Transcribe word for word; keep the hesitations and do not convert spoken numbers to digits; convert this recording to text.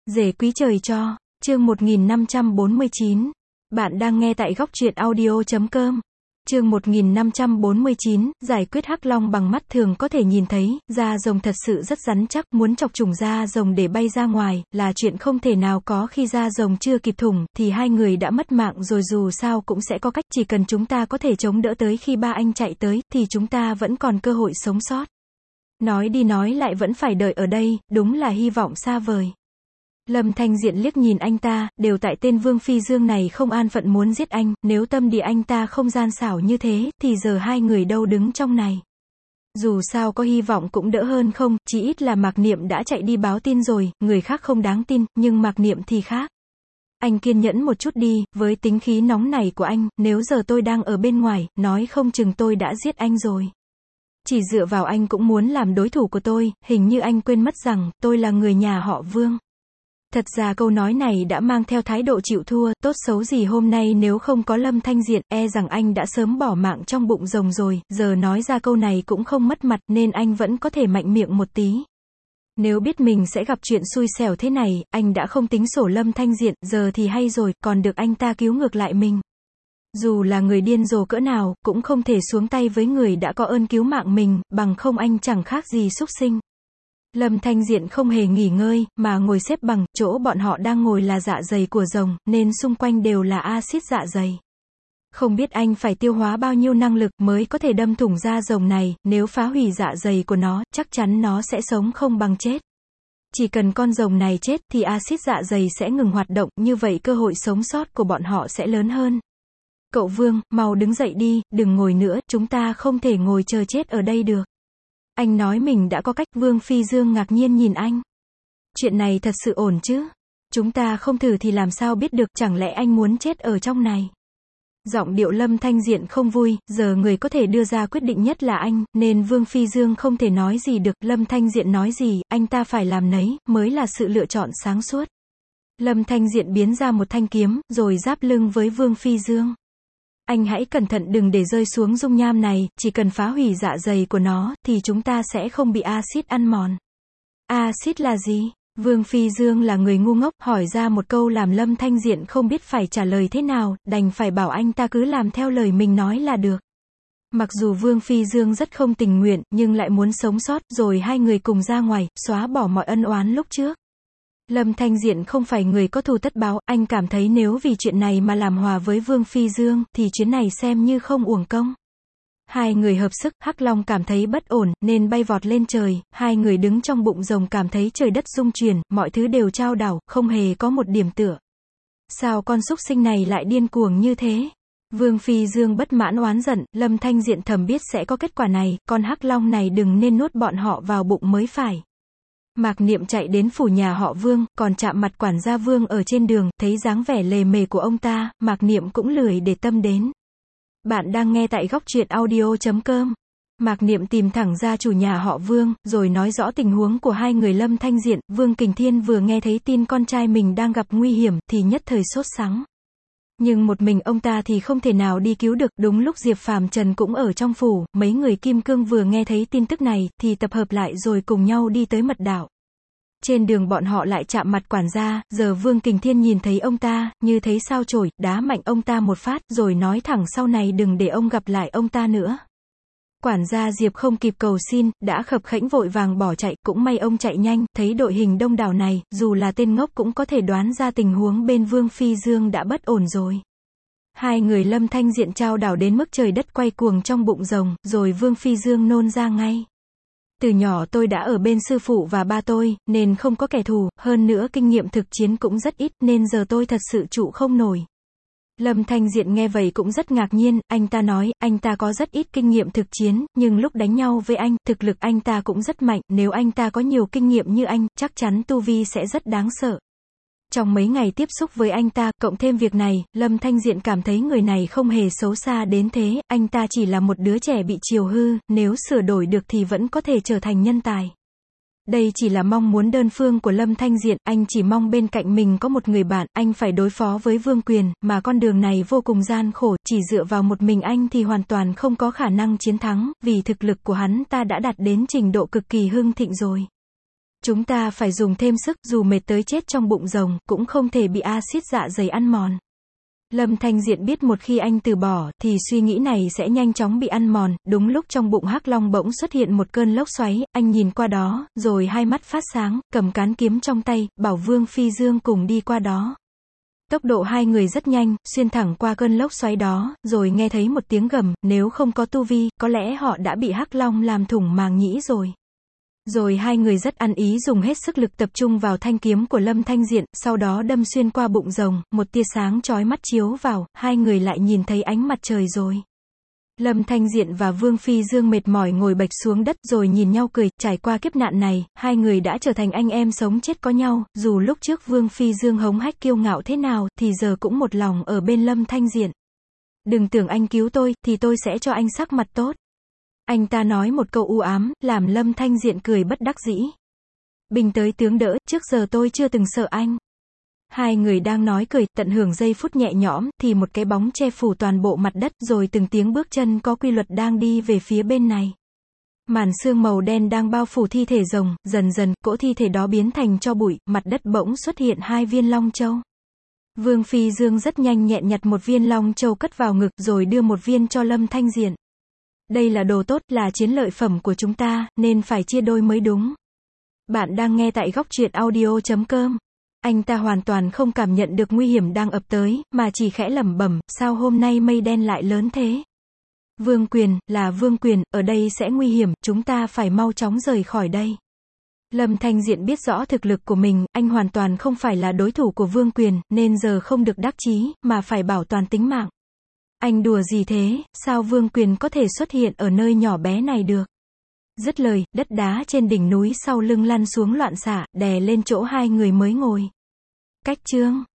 Rể quý trời cho, chương một nghìn năm trăm bốn mươi chín. Bạn đang nghe tại góc truyện audio chấm com. Chương một nghìn năm trăm bốn mươi chín, giải quyết hắc long bằng mắt thường có thể nhìn thấy, da rồng thật sự rất rắn chắc, muốn chọc trùng da rồng để bay ra ngoài, là chuyện không thể nào có khi da rồng chưa kịp thủng, thì hai người đã mất mạng rồi dù sao cũng sẽ có cách, chỉ cần chúng ta có thể chống đỡ tới khi ba anh chạy tới, thì chúng ta vẫn còn cơ hội sống sót. Nói đi nói lại vẫn phải đợi ở đây, đúng là hy vọng xa vời. Lâm Thanh Diện liếc nhìn anh ta, đều tại tên Vương Phi Dương này không an phận muốn giết anh, nếu tâm địa anh ta không gian xảo như thế, thì giờ hai người đâu đứng trong này. Dù sao có hy vọng cũng đỡ hơn không, chỉ ít là Mạc Niệm đã chạy đi báo tin rồi, người khác không đáng tin, nhưng Mạc Niệm thì khác. Anh kiên nhẫn một chút đi, với tính khí nóng này của anh, nếu giờ tôi đang ở bên ngoài, nói không chừng tôi đã giết anh rồi. Chỉ dựa vào anh cũng muốn làm đối thủ của tôi, hình như anh quên mất rằng, tôi là người nhà họ Vương. Thật ra câu nói này đã mang theo thái độ chịu thua, tốt xấu gì hôm nay nếu không có Lâm Thanh Diện, e rằng anh đã sớm bỏ mạng trong bụng rồng rồi, giờ nói ra câu này cũng không mất mặt, nên anh vẫn có thể mạnh miệng một tí. Nếu biết mình sẽ gặp chuyện xui xẻo thế này, anh đã không tính sổ Lâm Thanh Diện, giờ thì hay rồi, còn được anh ta cứu ngược lại mình. Dù là người điên rồ cỡ nào, cũng không thể xuống tay với người đã có ơn cứu mạng mình, bằng không anh chẳng khác gì súc sinh. Lâm Thanh Diện không hề nghỉ ngơi, mà ngồi xếp bằng, chỗ bọn họ đang ngồi là dạ dày của rồng, nên xung quanh đều là axit dạ dày. Không biết anh phải tiêu hóa bao nhiêu năng lực mới có thể đâm thủng da rồng này, nếu phá hủy dạ dày của nó, chắc chắn nó sẽ sống không bằng chết. Chỉ cần con rồng này chết thì axit dạ dày sẽ ngừng hoạt động, như vậy cơ hội sống sót của bọn họ sẽ lớn hơn. Cậu Vương, mau đứng dậy đi, đừng ngồi nữa, chúng ta không thể ngồi chờ chết ở đây được. Anh nói mình đã có cách. Vương Phi Dương ngạc nhiên nhìn anh. Chuyện này thật sự ổn chứ? Chúng ta không thử thì làm sao biết được, chẳng lẽ anh muốn chết ở trong này? Giọng điệu Lâm Thanh Diện không vui, giờ người có thể đưa ra quyết định nhất là anh, nên Vương Phi Dương không thể nói gì được. Lâm Thanh Diện nói gì, anh ta phải làm nấy, mới là sự lựa chọn sáng suốt. Lâm Thanh Diện biến ra một thanh kiếm, rồi giáp lưng với Vương Phi Dương. Anh hãy cẩn thận đừng để rơi xuống dung nham này, chỉ cần phá hủy dạ dày của nó, thì chúng ta sẽ không bị axit ăn mòn. Axit là gì? Vương Phi Dương là người ngu ngốc, hỏi ra một câu làm Lâm Thanh Diện không biết phải trả lời thế nào, đành phải bảo anh ta cứ làm theo lời mình nói là được. Mặc dù Vương Phi Dương rất không tình nguyện, nhưng lại muốn sống sót, rồi hai người cùng ra ngoài, xóa bỏ mọi ân oán lúc trước. Lâm Thanh Diện không phải người có thù tất báo, anh cảm thấy nếu vì chuyện này mà làm hòa với Vương Phi Dương, thì chuyến này xem như không uổng công. Hai người hợp sức, hắc long cảm thấy bất ổn, nên bay vọt lên trời, hai người đứng trong bụng rồng cảm thấy trời đất rung chuyển, mọi thứ đều chao đảo, không hề có một điểm tựa. Sao con súc sinh này lại điên cuồng như thế? Vương Phi Dương bất mãn oán giận, Lâm Thanh Diện thầm biết sẽ có kết quả này, con hắc long này đừng nên nuốt bọn họ vào bụng mới phải. Mạc Niệm chạy đến phủ nhà họ Vương, còn chạm mặt quản gia Vương ở trên đường, thấy dáng vẻ lề mề của ông ta, Mạc Niệm cũng lười để tâm đến. Bạn đang nghe tại góc truyện audio chấm com. Mạc Niệm tìm thẳng ra chủ nhà họ Vương, rồi nói rõ tình huống của hai người Lâm Thanh Diện. Vương Kình Thiên vừa nghe thấy tin con trai mình đang gặp nguy hiểm, thì nhất thời sốt sắng. Nhưng một mình ông ta thì không thể nào đi cứu được, đúng lúc Diệp Phàm Trần cũng ở trong phủ, mấy người Kim Cương vừa nghe thấy tin tức này, thì tập hợp lại rồi cùng nhau đi tới mật đảo. Trên đường bọn họ lại chạm mặt quản gia, giờ Vương Kình Thiên nhìn thấy ông ta, như thấy sao chổi, đá mạnh ông ta một phát, rồi nói thẳng sau này đừng để ông gặp lại ông ta nữa. Quản gia Diệp không kịp cầu xin, đã khập khẽnh vội vàng bỏ chạy, cũng may ông chạy nhanh, thấy đội hình đông đảo này, dù là tên ngốc cũng có thể đoán ra tình huống bên Vương Phi Dương đã bất ổn rồi. Hai người Lâm Thanh Diện chao đảo đến mức trời đất quay cuồng trong bụng rồng, rồi Vương Phi Dương nôn ra ngay. Từ nhỏ tôi đã ở bên sư phụ và ba tôi, nên không có kẻ thù, hơn nữa kinh nghiệm thực chiến cũng rất ít, nên giờ tôi thật sự trụ không nổi. Lâm Thanh Diện nghe vậy cũng rất ngạc nhiên, anh ta nói, anh ta có rất ít kinh nghiệm thực chiến, nhưng lúc đánh nhau với anh, thực lực anh ta cũng rất mạnh, nếu anh ta có nhiều kinh nghiệm như anh, chắc chắn tu vi sẽ rất đáng sợ. Trong mấy ngày tiếp xúc với anh ta, cộng thêm việc này, Lâm Thanh Diện cảm thấy người này không hề xấu xa đến thế, anh ta chỉ là một đứa trẻ bị chiều hư, nếu sửa đổi được thì vẫn có thể trở thành nhân tài. Đây chỉ là mong muốn đơn phương của Lâm Thanh Diện, anh chỉ mong bên cạnh mình có một người bạn, anh phải đối phó với Vương Quyền, mà con đường này vô cùng gian khổ, chỉ dựa vào một mình anh thì hoàn toàn không có khả năng chiến thắng, vì thực lực của hắn ta đã đạt đến trình độ cực kỳ hưng thịnh rồi. Chúng ta phải dùng thêm sức, dù mệt tới chết trong bụng rồng, cũng không thể bị axit dạ dày ăn mòn. Lâm Thanh Diện biết một khi anh từ bỏ, thì suy nghĩ này sẽ nhanh chóng bị ăn mòn. Đúng lúc trong bụng Hắc Long bỗng xuất hiện một cơn lốc xoáy, anh nhìn qua đó, rồi hai mắt phát sáng, cầm cán kiếm trong tay, bảo Vương Phi Dương cùng đi qua đó. Tốc độ hai người rất nhanh, xuyên thẳng qua cơn lốc xoáy đó, rồi nghe thấy một tiếng gầm, nếu không có tu vi, có lẽ họ đã bị Hắc Long làm thủng màng nhĩ rồi. Rồi hai người rất ăn ý dùng hết sức lực tập trung vào thanh kiếm của Lâm Thanh Diện, sau đó đâm xuyên qua bụng rồng, một tia sáng chói mắt chiếu vào, hai người lại nhìn thấy ánh mặt trời rồi. Lâm Thanh Diện và Vương Phi Dương mệt mỏi ngồi bệt xuống đất rồi nhìn nhau cười, trải qua kiếp nạn này, hai người đã trở thành anh em sống chết có nhau, dù lúc trước Vương Phi Dương hống hách kiêu ngạo thế nào, thì giờ cũng một lòng ở bên Lâm Thanh Diện. Đừng tưởng anh cứu tôi, thì tôi sẽ cho anh sắc mặt tốt. Anh ta nói một câu u ám, làm Lâm Thanh Diện cười bất đắc dĩ. Bình tới tướng đỡ, trước giờ tôi chưa từng sợ anh. Hai người đang nói cười, tận hưởng giây phút nhẹ nhõm, thì một cái bóng che phủ toàn bộ mặt đất, rồi từng tiếng bước chân có quy luật đang đi về phía bên này. Màn sương màu đen đang bao phủ thi thể rồng, dần dần, cỗ thi thể đó biến thành tro bụi, mặt đất bỗng xuất hiện hai viên long châu. Vương Phi Dương rất nhanh nhẹn nhặt một viên long châu cất vào ngực, rồi đưa một viên cho Lâm Thanh Diện. Đây là đồ tốt, là chiến lợi phẩm của chúng ta, nên phải chia đôi mới đúng. Bạn đang nghe tại góc truyện audio chấm com. Anh ta hoàn toàn không cảm nhận được nguy hiểm đang ập tới, mà chỉ khẽ lẩm bẩm, sao hôm nay mây đen lại lớn thế? Vương Quyền, là Vương Quyền, ở đây sẽ nguy hiểm, chúng ta phải mau chóng rời khỏi đây. Lâm Thanh Diện biết rõ thực lực của mình, anh hoàn toàn không phải là đối thủ của Vương Quyền, nên giờ không được đắc chí, mà phải bảo toàn tính mạng. Anh đùa gì thế, sao Vương Quyền có thể xuất hiện ở nơi nhỏ bé này được? Dứt lời, đất đá trên đỉnh núi sau lưng lăn xuống loạn xạ, đè lên chỗ hai người mới ngồi. Cách chương